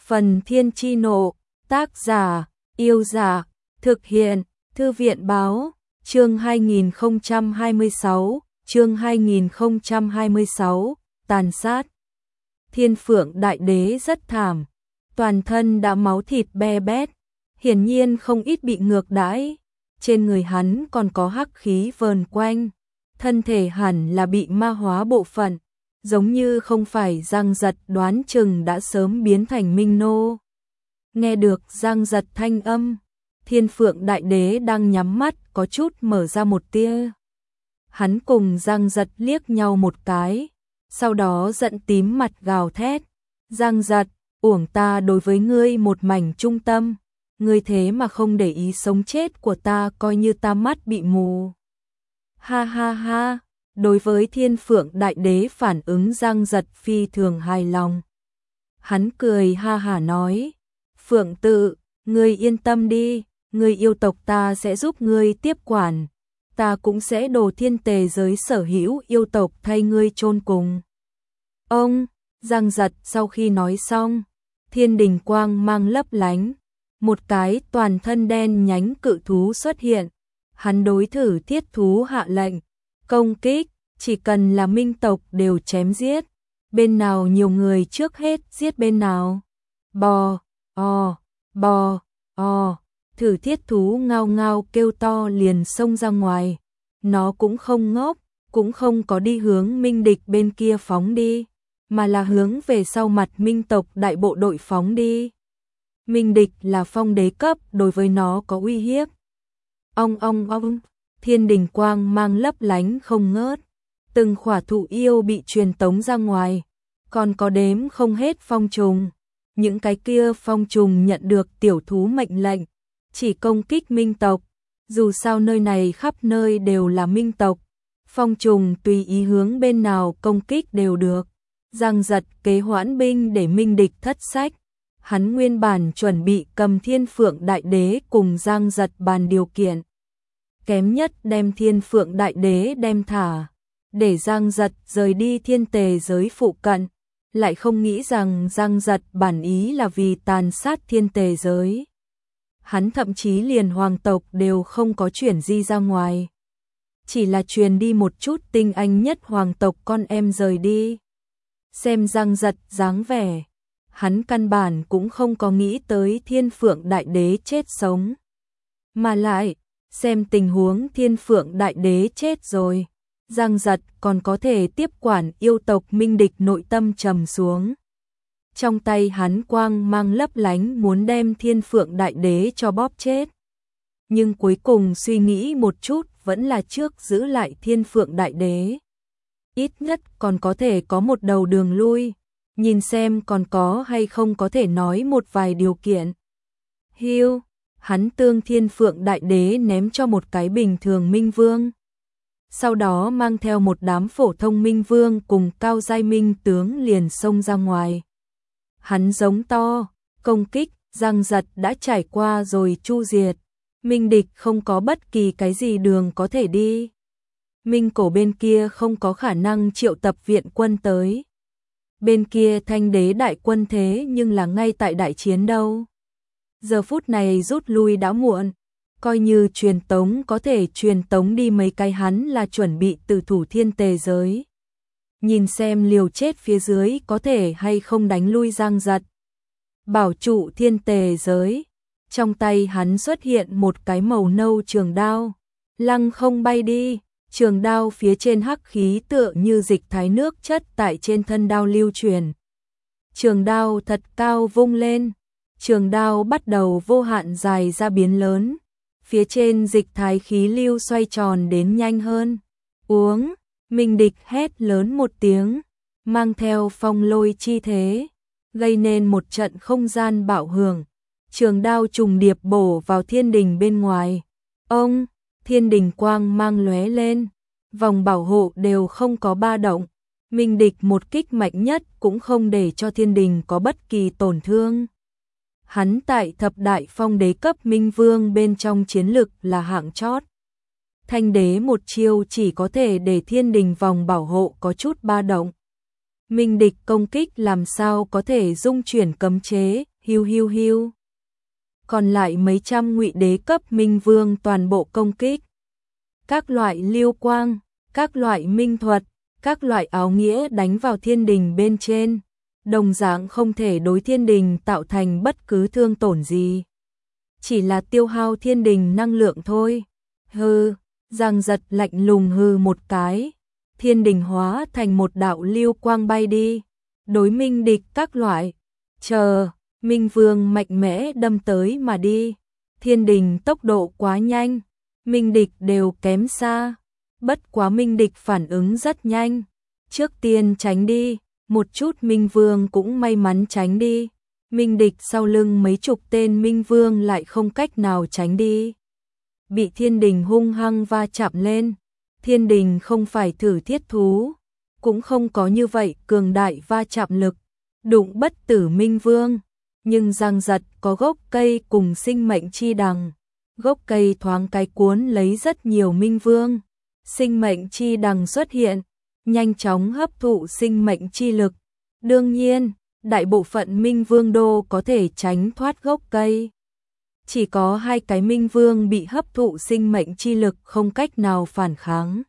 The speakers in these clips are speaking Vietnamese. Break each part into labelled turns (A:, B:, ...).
A: Phần Thiên Chi Nộ, tác giả, Yêu Dạ, thực hiện, Thư viện Báo, chương 2026, tàn sát. Thiên Phượng Đại Đế rất thảm, toàn thân đã máu thịt be bét, hiển nhiên không ít bị ngược đãi, trên người hắn còn có hắc khí vờn quanh, thân thể hẳn là bị ma hóa bộ phận, giống như không phải Giang Giật đoán chừng đã sớm biến thành Minh Nô. Nghe được Giang Giật thanh âm, Thiên Phượng Đại Đế đang nhắm mắt có chút mở ra một tia. Hắn cùng Giang Giật liếc nhau một cái, sau đó giận tím mặt gào thét. Giang Giật, uổng ta đối với ngươi một mảnh trung tâm, ngươi thế mà không để ý sống chết của ta, coi như ta mắt bị mù. Ha ha ha, đối với Thiên Phượng Đại Đế phản ứng Giang Giật phi thường hài lòng. Hắn cười ha hả nói, Phượng Tự, ngươi yên tâm đi, ngươi yêu tộc ta sẽ giúp ngươi tiếp quản, ta cũng sẽ đồ thiên tề giới sở hữu yêu tộc thay ngươi chôn cùng. Ông, Giang Giật sau khi nói xong, thiên đình quang mang lấp lánh, một cái toàn thân đen nhánh cự thú xuất hiện, hắn đối thử thiết thú hạ lệnh, công kích, chỉ cần là minh tộc đều chém giết, bên nào nhiều người trước hết giết bên nào. Bò, thử thiết thú ngao ngao kêu to liền xông ra ngoài, nó cũng không ngốc, cũng không có đi hướng minh địch bên kia phóng đi, mà là hướng về sau mặt minh tộc đại bộ đội phóng đi. Minh địch là phong đế cấp, đối với nó có uy hiếp. Ong, thiên đình quang mang lấp lánh không ngớt, từng khỏa thụ yêu bị truyền tống ra ngoài, còn có đếm không hết phong trùng. Những cái kia phong trùng nhận được tiểu thú mệnh lệnh, chỉ công kích minh tộc, dù sao nơi này khắp nơi đều là minh tộc, phong trùng tùy ý hướng bên nào công kích đều được. Giang Giật kế hoãn binh để minh địch thất sách, hắn nguyên bản chuẩn bị cầm Thiên Phượng Đại Đế cùng Giang Giật bàn điều kiện. Kém nhất đem Thiên Phượng Đại Đế đem thả, để Giang Giật rời đi thiên tề giới phụ cận, lại không nghĩ rằng Giang Giật bản ý là vì tàn sát thiên tề giới. Hắn thậm chí liền hoàng tộc đều không có chuyển di ra ngoài, chỉ là truyền đi một chút tinh anh nhất hoàng tộc con em rời đi. Xem Giang Giật dáng vẻ, hắn căn bản cũng không có nghĩ tới Thiên Phượng Đại Đế chết sống. Mà lại, xem tình huống Thiên Phượng Đại Đế chết rồi, Giang Giật còn có thể tiếp quản yêu tộc minh địch, nội tâm trầm xuống. Trong tay hắn quang mang lấp lánh muốn đem Thiên Phượng Đại Đế cho bóp chết. Nhưng cuối cùng suy nghĩ một chút vẫn là trước giữ lại Thiên Phượng Đại Đế. Ít nhất còn có thể có một đầu đường lui, nhìn xem còn có hay không có thể nói một vài điều kiện. Hiu, hắn tương Thiên Phượng Đại Đế ném cho một cái bình thường minh vương. Sau đó mang theo một đám phổ thông minh vương cùng cao giai minh tướng liền xông ra ngoài. Hắn giống to, công kích, Giang Giật đã trải qua rồi chu diệt. Minh địch không có bất kỳ cái gì đường có thể đi. Minh cổ bên kia không có khả năng triệu tập viện quân tới. Bên kia Thanh Đế đại quân thế nhưng là ngay tại đại chiến đâu. Giờ phút này rút lui đã muộn. Coi như truyền tống có thể truyền tống đi mấy cái, hắn là chuẩn bị tử thủ thiên tề giới. Nhìn xem liều chết phía dưới có thể hay không đánh lui Giang Giật. Bảo trụ thiên tề giới. Trong tay hắn xuất hiện một cái màu nâu trường đao. Lăng không bay đi. Trường đao phía trên hắc khí tựa như dịch thái nước chất tại trên thân đao lưu truyền. Trường đao thật cao vung lên. Trường đao bắt đầu vô hạn dài ra biến lớn. Phía trên dịch thái khí lưu xoay tròn đến nhanh hơn. Uống, minh địch hét lớn một tiếng, mang theo phong lôi chi thế, gây nên một trận không gian bạo hưởng. Trường đao trùng điệp bổ vào thiên đình bên ngoài. Ông, thiên đình quang mang lóe lên, vòng bảo hộ đều không có ba động. Minh địch một kích mạnh nhất cũng không để cho thiên đình có bất kỳ tổn thương. Hắn tại thập đại phong đế cấp minh vương bên trong chiến lực là hạng chót. Thanh đế một chiêu chỉ có thể để thiên đình vòng bảo hộ có chút ba động. Minh địch công kích làm sao có thể dung chuyển cấm chế, Hiu hiu hiu. Còn lại mấy trăm ngụy đế cấp minh vương toàn bộ công kích. Các loại lưu quang, các loại minh thuật, các loại áo nghĩa đánh vào thiên đình bên trên, đồng dạng không thể đối thiên đình tạo thành bất cứ thương tổn gì. Chỉ là tiêu hao thiên đình năng lượng thôi. Hừ, Giang Giật lạnh lùng hừ một cái, thiên đình hóa thành một đạo lưu quang bay đi, đối minh địch các loại. Chờ, minh vương mạnh mẽ đâm tới mà đi, thiên đình tốc độ quá nhanh, minh địch đều kém xa, bất quá minh địch phản ứng rất nhanh, trước tiên tránh đi, một chút minh vương cũng may mắn tránh đi, minh địch sau lưng mấy chục tên minh vương lại không cách nào tránh đi. Bị thiên đình hung hăng va chạm lên, thiên đình không phải thử thiết thú, cũng không có như vậy cường đại va chạm lực, đụng bất tử minh vương, nhưng Giang Giật có gốc cây cùng sinh mệnh chi đằng, gốc cây thoáng cái cuốn lấy rất nhiều minh vương, sinh mệnh chi đằng xuất hiện, nhanh chóng hấp thụ sinh mệnh chi lực, đương nhiên, đại bộ phận minh vương đô có thể tránh thoát gốc cây. Chỉ có 2 cái minh vương bị hấp thụ sinh mệnh chi lực không cách nào phản kháng.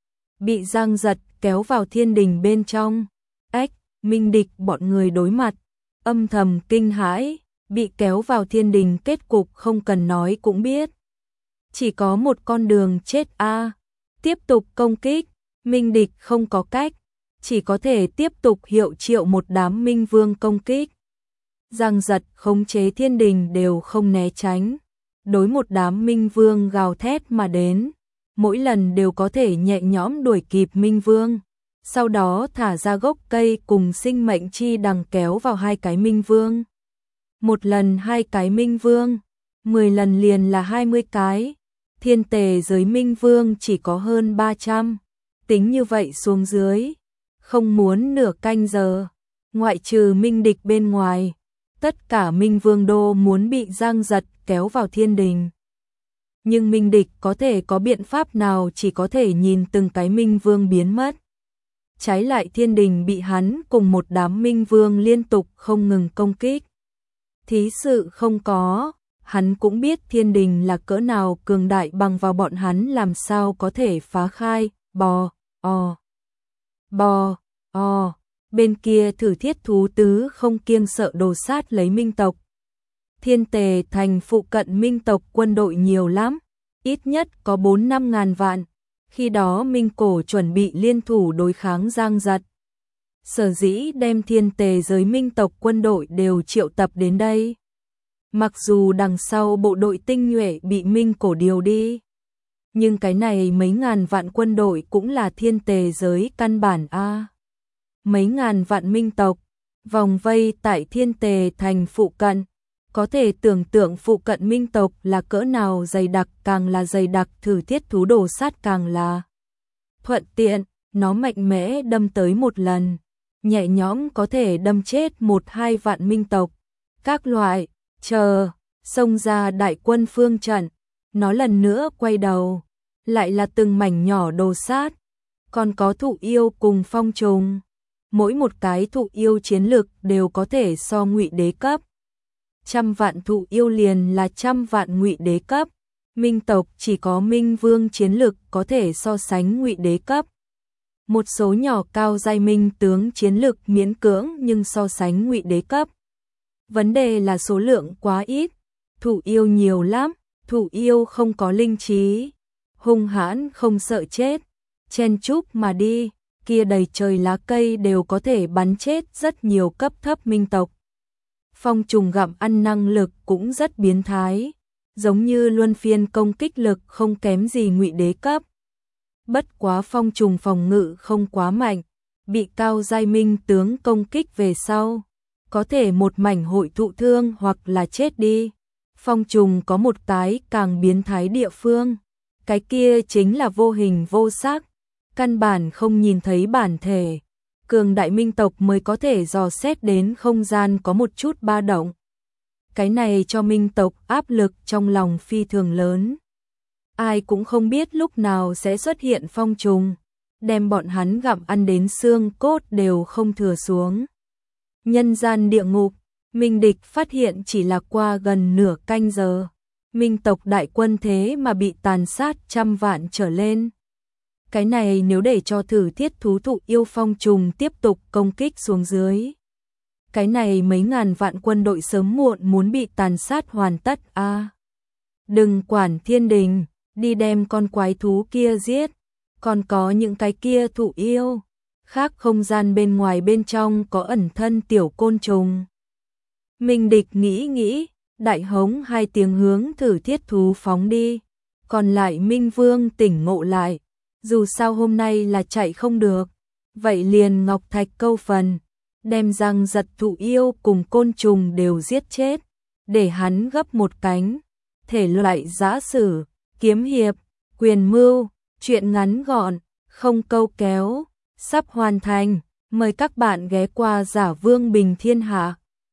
A: Bị Giang Giật kéo vào thiên đình bên trong. Ách, minh địch bọn người đối mặt, âm thầm kinh hãi, bị kéo vào thiên đình kết cục không cần nói cũng biết. Chỉ có một con đường chết a. Tiếp tục công kích, minh địch không có cách, chỉ có thể tiếp tục hiệu triệu một đám minh vương công kích. Giang Giật khống chế thiên đình đều không né tránh, đối một đám minh vương gào thét mà đến, mỗi lần đều có thể nhẹ nhõm đuổi kịp minh vương, sau đó thả ra gốc cây cùng sinh mệnh chi đằng kéo vào 2 cái minh vương. Một lần 2 cái minh vương, 10 lần liền là 20 cái, thiên tề giới minh vương chỉ có hơn 300, tính như vậy xuống dưới, không muốn nửa canh giờ, ngoại trừ minh địch bên ngoài. Tất cả minh vương đô muốn bị Giang Giật kéo vào thiên đình. Nhưng minh địch có thể có biện pháp nào, chỉ có thể nhìn từng cái minh vương biến mất. Trái lại thiên đình bị hắn cùng một đám minh vương liên tục không ngừng công kích. Thí sự không có, hắn cũng biết thiên đình là cỡ nào cường đại, bằng vào bọn hắn làm sao có thể phá khai. Bên kia thử thiết thú tứ không kiêng sợ đồ sát lấy minh tộc. Thiên tề thành phụ cận minh tộc quân đội nhiều lắm, ít nhất có 4-5 ngàn vạn. Khi đó minh cổ chuẩn bị liên thủ đối kháng Giang Giật. Sở dĩ đem thiên tề giới minh tộc quân đội đều triệu tập đến đây. Mặc dù đằng sau bộ đội tinh nhuệ bị minh cổ điều đi, nhưng cái này mấy ngàn vạn quân đội cũng là thiên tề giới căn bản a. Mấy ngàn vạn minh tộc, vòng vây tại thiên tề thành phụ cận, có thể tưởng tượng phụ cận minh tộc là cỡ nào dày đặc, càng là dày đặc thử thiết thú đồ sát càng là thuận tiện, nó mạnh mẽ đâm tới một lần, nhẹ nhõm có thể đâm chết 1-2 vạn minh tộc, các loại, xông ra đại quân phương trận, nó lần nữa quay đầu, lại là từng mảnh nhỏ đồ sát, còn có thụ yêu cùng phong trùng. Mỗi một cái thụ yêu chiến lực đều có thể so ngụy đế cấp. 100 vạn thụ yêu liền là 100 vạn ngụy đế cấp. Minh tộc chỉ có minh vương chiến lực có thể so sánh ngụy đế cấp. Một số nhỏ cao giai minh tướng chiến lực miễn cưỡng nhưng so sánh ngụy đế cấp. Vấn đề là số lượng quá ít, thụ yêu nhiều lắm, thụ yêu không có linh trí, hung hãn không sợ chết, chen chúc mà đi. Kia đầy trời lá cây đều có thể bắn chết rất nhiều cấp thấp minh tộc. Phong trùng gặm ăn năng lực cũng rất biến thái, giống như luân phiên công kích lực không kém gì ngụy đế cấp. Bất quá phong trùng phòng ngự không quá mạnh, bị cao giai minh tướng công kích về sau, có thể một mảnh hội thụ thương hoặc là chết đi. Phong trùng có một cái càng biến thái địa phương, cái kia chính là vô hình vô sắc. Căn bản không nhìn thấy bản thể, cường đại minh tộc mới có thể dò xét đến không gian có một chút ba động. Cái này cho minh tộc áp lực trong lòng phi thường lớn. Ai cũng không biết lúc nào sẽ xuất hiện phong trùng, đem bọn hắn gặm ăn đến xương cốt đều không thừa xuống. Nhân gian địa ngục, Minh địch phát hiện chỉ là qua gần nửa canh giờ. Minh tộc đại quân thế mà bị tàn sát trăm vạn trở lên. Cái này nếu để cho thử thiết thú thụ yêu phong trùng tiếp tục công kích xuống dưới. Cái này mấy ngàn vạn quân đội sớm muộn muốn bị tàn sát hoàn tất a. Đừng quản thiên đình, đi đem con quái thú kia giết. Còn có những cái kia thụ yêu. Khác không gian bên ngoài bên trong có ẩn thân tiểu côn trùng. Minh địch nghĩ, đại hống hai tiếng hướng thử thiết thú phóng đi. Còn lại Minh Vương tỉnh ngộ lại. Dù sao hôm nay là chạy không được. Vậy liền ngọc thạch câu phần. Đem răng giật thụ yêu cùng côn trùng đều giết chết. Để hắn gấp một cánh. Thể loại giã sử, kiếm hiệp, quyền mưu, chuyện ngắn gọn, không câu kéo. Sắp hoàn thành. Mời các bạn ghé qua Giả Vương Bình Thiên Hạ.